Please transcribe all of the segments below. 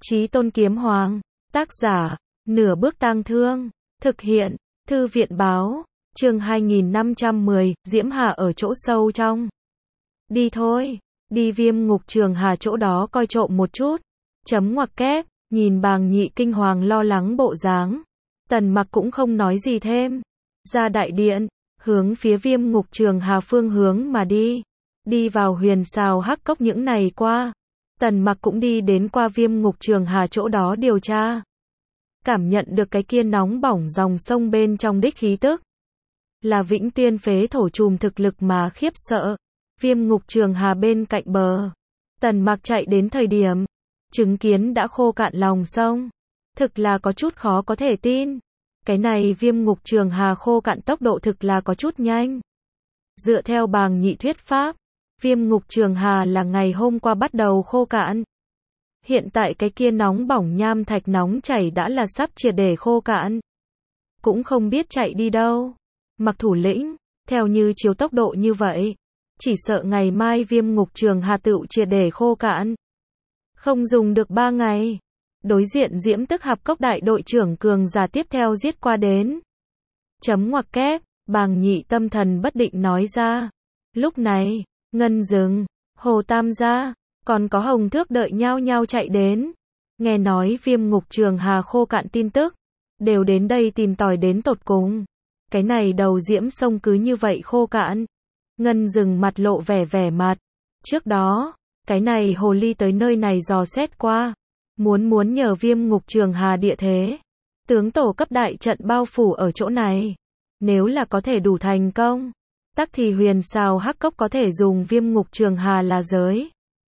Chí Tôn Kiếm Hoàng. Tác giả, Nửa Bước Tang Thương. Thực hiện, Thư viện báo. Chương 2510, Diễm Hà ở chỗ sâu trong. Đi thôi, đi Viêm Ngục Trường Hà chỗ đó coi trộm một chút. Chấm ngoặc kép, nhìn Bàng Nhị kinh hoàng lo lắng bộ dáng. Tần Mặc cũng không nói gì thêm. Ra đại điện, hướng phía Viêm Ngục Trường Hà phương hướng mà đi. Đi vào huyền xào hắc cốc những ngày qua. Tần Mặc cũng đi đến qua Viêm Ngục Trường Hà chỗ đó điều tra. Cảm nhận được cái kia nóng bỏng dòng sông bên trong đích khí tức. Là Vĩnh Tuyên phế thổ trùm thực lực mà khiếp sợ. Viêm Ngục Trường Hà bên cạnh bờ. Tần Mặc chạy đến thời điểm. Chứng kiến đã khô cạn lòng sông. Thực là có chút khó có thể tin. Cái này Viêm Ngục Trường Hà khô cạn tốc độ thực là có chút nhanh. Dựa theo Bàng Nhị thuyết pháp. Viêm Ngục Trường Hà là ngày hôm qua bắt đầu khô cạn. Hiện tại cái kia nóng bỏng nham thạch nóng chảy đã là sắp triệt để khô cạn. Cũng không biết chạy đi đâu. Mặc thủ lĩnh, theo như chiếu tốc độ như vậy, chỉ sợ ngày mai Viêm Ngục Trường Hà tựu triệt để khô cạn. Không dùng được 3 ngày. Đối diện Diễm Tức Hạp Cốc đại đội trưởng cường giả tiếp theo giết qua đến. Chấm ngoặc kép, Bàng Nhị tâm thần bất định nói ra. Lúc này, Ngân Dừng, Hồ Tam gia, còn có Hồng Thước đợi nhau nhau chạy đến. Nghe nói Viêm Ngục Trường Hà khô cạn tin tức, đều đến đây tìm tòi đến tột cùng. Cái này đầu diễm sông cứ như vậy khô cạn. Ngân Dừng mặt lộ vẻ mặt. Trước đó, cái này hồ ly tới nơi này dò xét qua. Muốn nhờ Viêm Ngục Trường Hà địa thế. Tướng tổ cấp đại trận bao phủ ở chỗ này. Nếu là có thể đủ thành công. Tắc thì huyền xào hắc cốc có thể dùng Viêm Ngục Trường Hà là giới.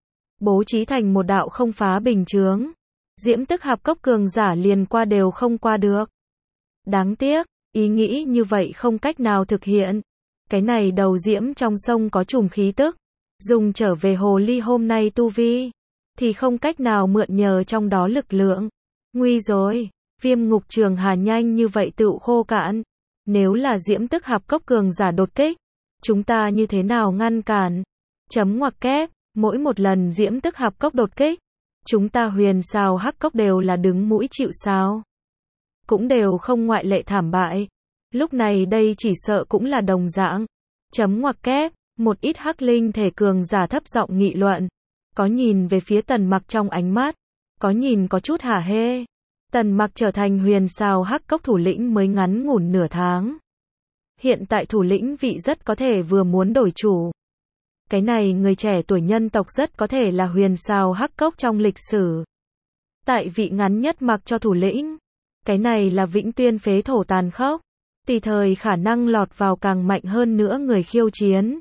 Bố trí thành một đạo không phá bình chướng. Diễm Tức Hạp Cốc cường giả liền qua đều không qua được. Đáng tiếc, ý nghĩ như vậy không cách nào thực hiện. Cái này đầu diễm trong sông có trùm khí tức. Dùng trở về hồ ly hôm nay tu vi. Thì không cách nào mượn nhờ trong đó lực lượng. Nguy rồi, Viêm Ngục Trường Hà nhanh như vậy tựu khô cạn. Nếu là Diễm Tức Hạp Cốc cường giả đột kích. Chúng ta như thế nào ngăn cản? Chấm ngoặc kép, mỗi một lần Diễm Tức Hạp Cốc đột kích. Chúng ta huyền xào hắc cốc đều là đứng mũi chịu sào. Cũng đều không ngoại lệ thảm bại. Lúc này đây chỉ sợ cũng là đồng dạng. Chấm ngoặc kép, một ít hắc linh thể cường giả thấp giọng nghị luận. Có nhìn về phía Tần Mặc trong ánh mắt. Có nhìn có chút hả hê. Tần Mặc trở thành huyền xào hắc cốc thủ lĩnh mới ngắn ngủn nửa tháng. Hiện tại thủ lĩnh vị rất có thể vừa muốn đổi chủ. Cái này người trẻ tuổi nhân tộc rất có thể là huyền xào hắc cốc trong lịch sử. Tại vị ngắn nhất mặc cho thủ lĩnh. Cái này là Vĩnh Tuyên phế thổ tàn khốc. Tùy thời khả năng lọt vào càng mạnh hơn nữa người khiêu chiến.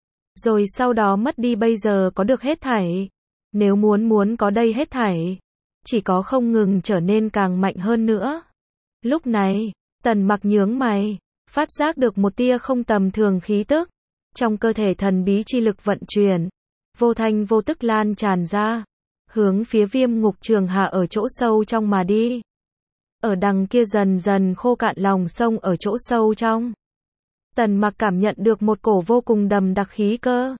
Rồi sau đó mất đi bây giờ có được hết thảy. Nếu muốn có đây hết thảy. Chỉ có không ngừng trở nên càng mạnh hơn nữa. Lúc này, Tần Mặc nhướng mày. Phát giác được một tia không tầm thường khí tức. Trong cơ thể thần bí chi lực vận chuyển. Vô thanh vô tức lan tràn ra. Hướng phía Viêm Ngục Trường Hà ở chỗ sâu trong mà đi. Ở đằng kia dần dần khô cạn lòng sông ở chỗ sâu trong. Tần Mặc cảm nhận được một cổ vô cùng đầm đặc khí cơ.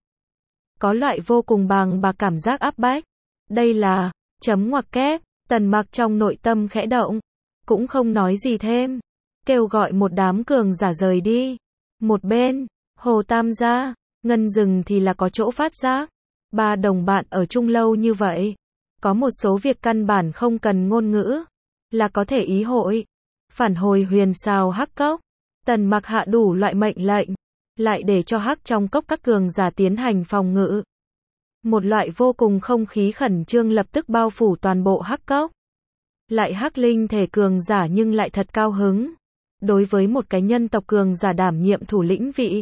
Có loại vô cùng bàng bạc cảm giác áp bách. Đây là, chấm ngoặc kép, Tần Mặc trong nội tâm khẽ động. Cũng không nói gì thêm. Kêu gọi một đám cường giả rời đi. Một bên, Hồ Tam gia, Ngân Dừng thì là có chỗ phát giác. 3 đồng bạn ở chung lâu như vậy. Có một số việc căn bản không cần ngôn ngữ. Là có thể ý hội. Phản hồi huyền xào hắc cốc. Tần Mặc hạ đủ loại mệnh lệnh. Lại để cho hắc trong cốc các cường giả tiến hành phòng ngự. Một loại vô cùng không khí khẩn trương lập tức bao phủ toàn bộ hắc cốc. Lại hắc linh thể cường giả nhưng lại thật cao hứng. Đối với một cái nhân tộc cường giả đảm nhiệm thủ lĩnh vị.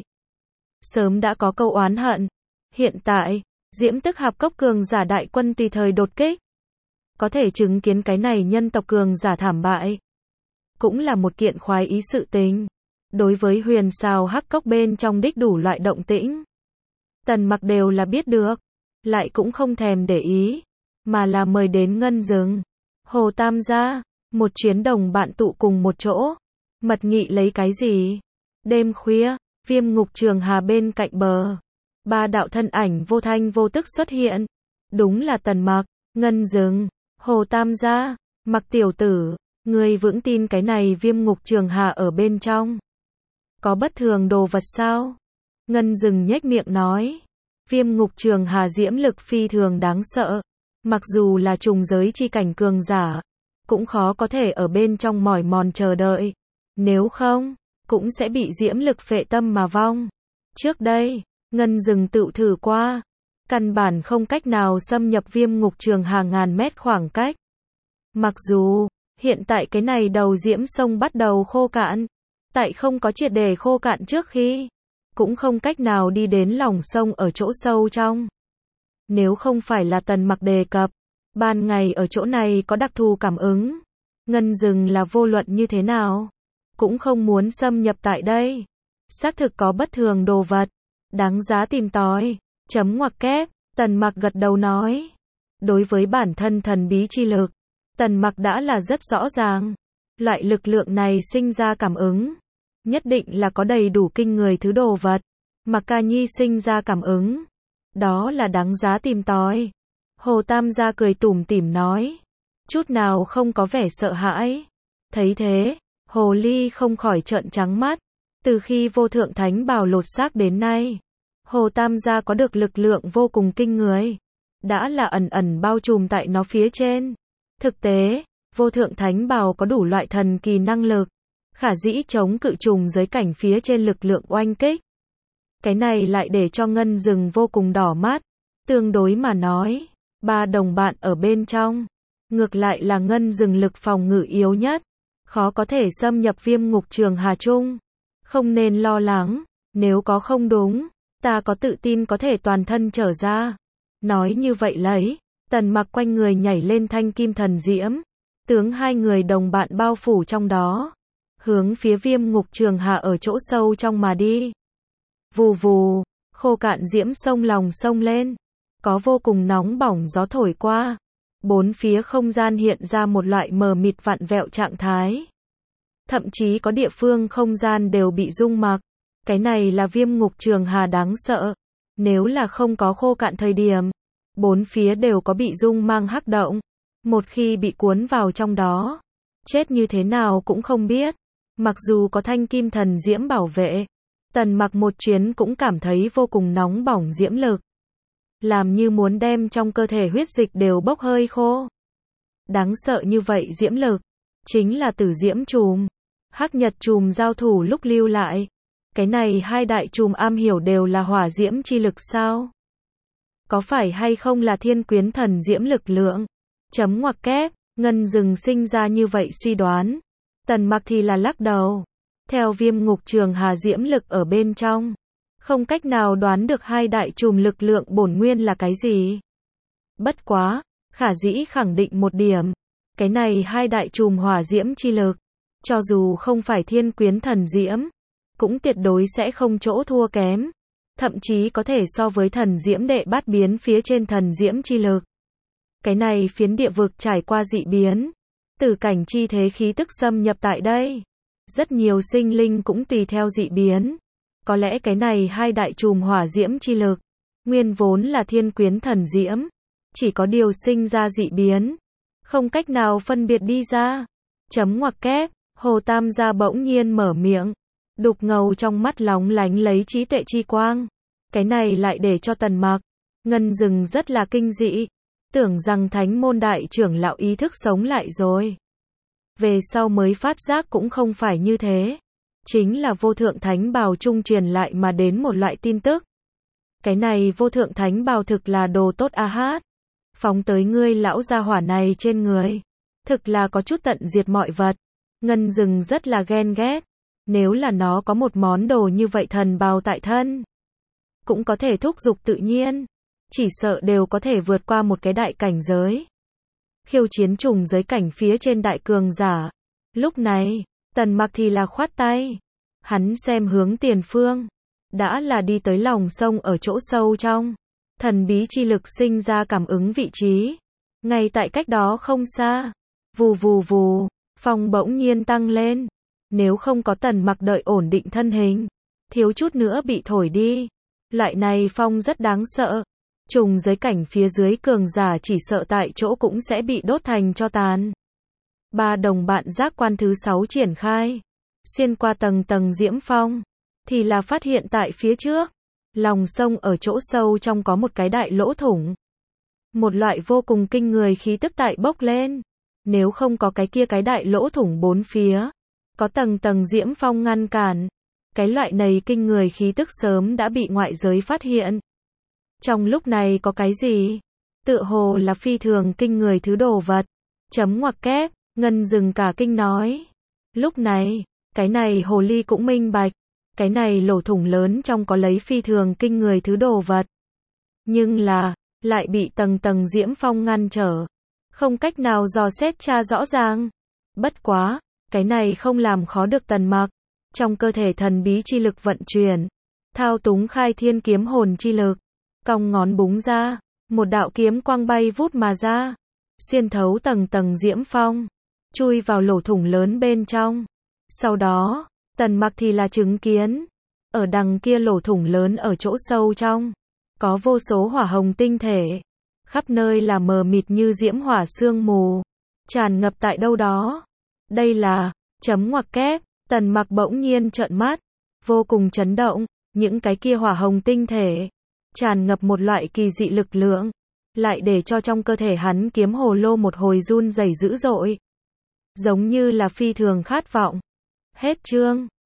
Sớm đã có câu oán hận. Hiện tại, Diễm Tức Hạp Cốc cường giả đại quân tùy thời đột kích. Có thể chứng kiến cái này nhân tộc cường giả thảm bại. Cũng là một kiện khoái ý sự tình. Đối với huyền xào hắc cốc bên trong đích đủ loại động tĩnh. Tần Mặc đều là biết được. Lại cũng không thèm để ý. Mà là mời đến Ngân Dừng. Hồ Tam gia. Một chuyến đồng bạn tụ cùng một chỗ. Mật nghị lấy cái gì? Đêm khuya, Viêm Ngục Trường Hà bên cạnh bờ. 3 đạo thân ảnh vô thanh vô tức xuất hiện. Đúng là Tần Mặc, Ngân Dừng, Hồ Tam gia, Mặc tiểu tử, ngươi vững tin cái này Viêm Ngục Trường Hà ở bên trong có bất thường đồ vật sao? Ngân Dừng nhếch miệng nói, Viêm Ngục Trường Hà diễm lực phi thường đáng sợ, mặc dù là trùng giới chi cảnh cường giả, cũng khó có thể ở bên trong mỏi mòn chờ đợi, nếu không, cũng sẽ bị diễm lực phệ tâm mà vong. Trước đây, Ngân Dừng tự thử qua, căn bản không cách nào xâm nhập Viêm Ngục Trường Hà ngàn mét khoảng cách. Mặc dù, hiện tại cái này đầu diễm sông bắt đầu khô cạn, tại không có triệt để khô cạn trước khi, cũng không cách nào đi đến lòng sông ở chỗ sâu trong. Nếu không phải là Tần Mặc đề cập, ban ngày ở chỗ này có đặc thù cảm ứng, Ngân Dừng là vô luận như thế nào, cũng không muốn xâm nhập tại đây. Xác thực có bất thường đồ vật, đáng giá tìm tòi. Chấm ngoặc kép, Tần Mặc gật đầu nói. Đối với bản thân thần bí chi lực, Tần Mặc đã là rất rõ ràng. Loại lực lượng này sinh ra cảm ứng, nhất định là có đầy đủ kinh người thứ đồ vật. Mặc Ca Nhi sinh ra cảm ứng, đó là đáng giá tìm tòi. Hồ Tam gia cười tủm tỉm nói, chút nào không có vẻ sợ hãi. Thấy thế, Hồ Ly không khỏi trợn trắng mắt. Từ khi vô thượng thánh bào lột xác đến nay, Hồ Tam gia có được lực lượng vô cùng kinh người, đã là ẩn ẩn bao trùm tại nó phía trên. Thực tế, vô thượng thánh bào có đủ loại thần kỳ năng lực, khả dĩ chống cự trùng giới cảnh phía trên lực lượng oanh kích. Cái này lại để cho Ngân Dừng vô cùng đỏ mắt. Tương đối mà nói, ba đồng bạn ở bên trong, ngược lại là Ngân Dừng lực phòng ngự yếu nhất, khó có thể xâm nhập Viêm Ngục Trường Hà chung. Không nên lo lắng, nếu có không đúng, ta có tự tin có thể toàn thân trở ra. Nói như vậy lấy, Tần Mặc quanh người nhảy lên thanh kim thần diễm, tướng hai người đồng bạn bao phủ trong đó, hướng phía Viêm Ngục Trường Hà ở chỗ sâu trong mà đi. Vù vù, khô cạn diễm sông lòng sông lên, có vô cùng nóng bỏng gió thổi qua, bốn phía không gian hiện ra một loại mờ mịt vặn vẹo trạng thái. Thậm chí có địa phương không gian đều bị rung mặc. Cái này là Viêm Ngục Trường Hà đáng sợ. Nếu là không có khô cạn thời điểm, bốn phía đều có bị rung mang hắc động. Một khi bị cuốn vào trong đó, chết như thế nào cũng không biết. Mặc dù có thanh kim thần diễm bảo vệ, Tần Mặc một chuyến cũng cảm thấy vô cùng nóng bỏng diễm lực, làm như muốn đem trong cơ thể huyết dịch đều bốc hơi khô. Đáng sợ như vậy diễm lực, chính là Tử Diễm Trùm, Hắc Nhật Trùm giao thủ lúc lưu lại. Cái này hai đại trùm am hiểu đều là hỏa diễm chi lực sao? Có phải hay không là thiên quyến thần diễm lực lượng? Chấm ngoặc kép, Ngân Dừng sinh ra như vậy suy đoán. Tần Mặc thì là lắc đầu. Theo Viêm Ngục Trường Hà diễm lực ở bên trong, không cách nào đoán được hai đại trùm lực lượng bổn nguyên là cái gì. Bất quá, khả dĩ khẳng định một điểm, cái này hai đại trùm hỏa diễm chi lực, cho dù không phải thiên quyến thần diễm, cũng tuyệt đối sẽ không chỗ thua kém, thậm chí có thể so với thần diễm đệ bát biến phía trên thần diễm chi lực. Cái này phiến địa vực trải qua dị biến, tử cảnh chi thế khí tức xâm nhập tại đây, rất nhiều sinh linh cũng tùy theo dị biến. Có lẽ cái này hai đại trùm hỏa diễm chi lực, nguyên vốn là thiên quyến thần diễm, chỉ có điều sinh ra dị biến, không cách nào phân biệt đi ra. Chấm ngoặc kép, Hồ Tam gia bỗng nhiên mở miệng, đục ngầu trong mắt lóng lánh lấy trí tuệ chi quang. Cái này lại để cho Tần Mặc, Ngân Dừng rất là kinh dị, tưởng rằng thánh môn đại trưởng lão ý thức sống lại rồi. Về sau mới phát giác cũng không phải như thế. Chính là vô thượng thánh bào trung truyền lại mà đến một loại tin tức. Cái này vô thượng thánh bào thực là đồ tốt a hát. Phóng tới ngươi lão gia hỏa này trên người. Thực là có chút tận diệt mọi vật. Ngân Dừng rất là ghen ghét. Nếu là nó có một món đồ như vậy thần bào tại thân, cũng có thể thúc giục tự nhiên. Chỉ sợ đều có thể vượt qua một cái đại cảnh giới. Khiêu chiến trùng giới cảnh phía trên đại cường giả. Lúc này, Tần Mặc thì là khoát tay. Hắn xem hướng tiền phương. Đã là đi tới lòng sông ở chỗ sâu trong. Thần bí chi lực sinh ra cảm ứng vị trí. Ngay tại cách đó không xa. Vù vù vù, phong bỗng nhiên tăng lên. Nếu không có Tần Mặc đợi ổn định thân hình, thiếu chút nữa bị thổi đi. Loại này phong rất đáng sợ. Trùng giới cảnh phía dưới cường giả chỉ sợ tại chỗ cũng sẽ bị đốt thành tro tàn. Ba đồng bạn giác quan thứ 6 triển khai. Xuyên qua tầng tầng diễm phong. Thì là phát hiện tại phía trước. Lòng sông ở chỗ sâu trong có một cái đại lỗ thủng. Một loại vô cùng kinh người khí tức tại bốc lên. Nếu không có cái kia cái đại lỗ thủng bốn phía. Có tầng tầng diễm phong ngăn cản. Cái loại này kinh người khí tức sớm đã bị ngoại giới phát hiện. Trong lúc này có cái gì? Tựa hồ là phi thường kinh người thứ đồ vật. Chấm ngoặc kép, Ngân dừng cả kinh nói. Lúc này, cái này hồ ly cũng minh bạch. Cái này lỗ thủng lớn trong có lấy phi thường kinh người thứ đồ vật. Nhưng là, lại bị tầng tầng diễm phong ngăn trở. Không cách nào dò xét tra rõ ràng. Bất quá, cái này không làm khó được Tần Mặc. Trong cơ thể thần bí chi lực vận chuyển. Thao túng khai thiên kiếm hồn chi lực. Cong ngón búng ra. Một đạo kiếm quang bay vút mà ra. Xuyên thấu tầng tầng diễm phong. Chui vào lỗ thủng lớn bên trong. Sau đó, Tần Mặc thì là chứng kiến. Ở đằng kia lỗ thủng lớn ở chỗ sâu trong. Có vô số hỏa hồng tinh thể. Khắp nơi là mờ mịt như diễm hỏa sương mù. Tràn ngập tại đâu đó. Đây là, chấm ngoặc kép, Tần Mặc bỗng nhiên trợn mắt. Vô cùng chấn động, những cái kia hỏa hồng tinh thể. Tràn ngập một loại kỳ dị lực lượng. Lại để cho trong cơ thể hắn kiếm hồ lô một hồi run rẩy dữ dội. Giống như là phi thường khát vọng. Hết chương.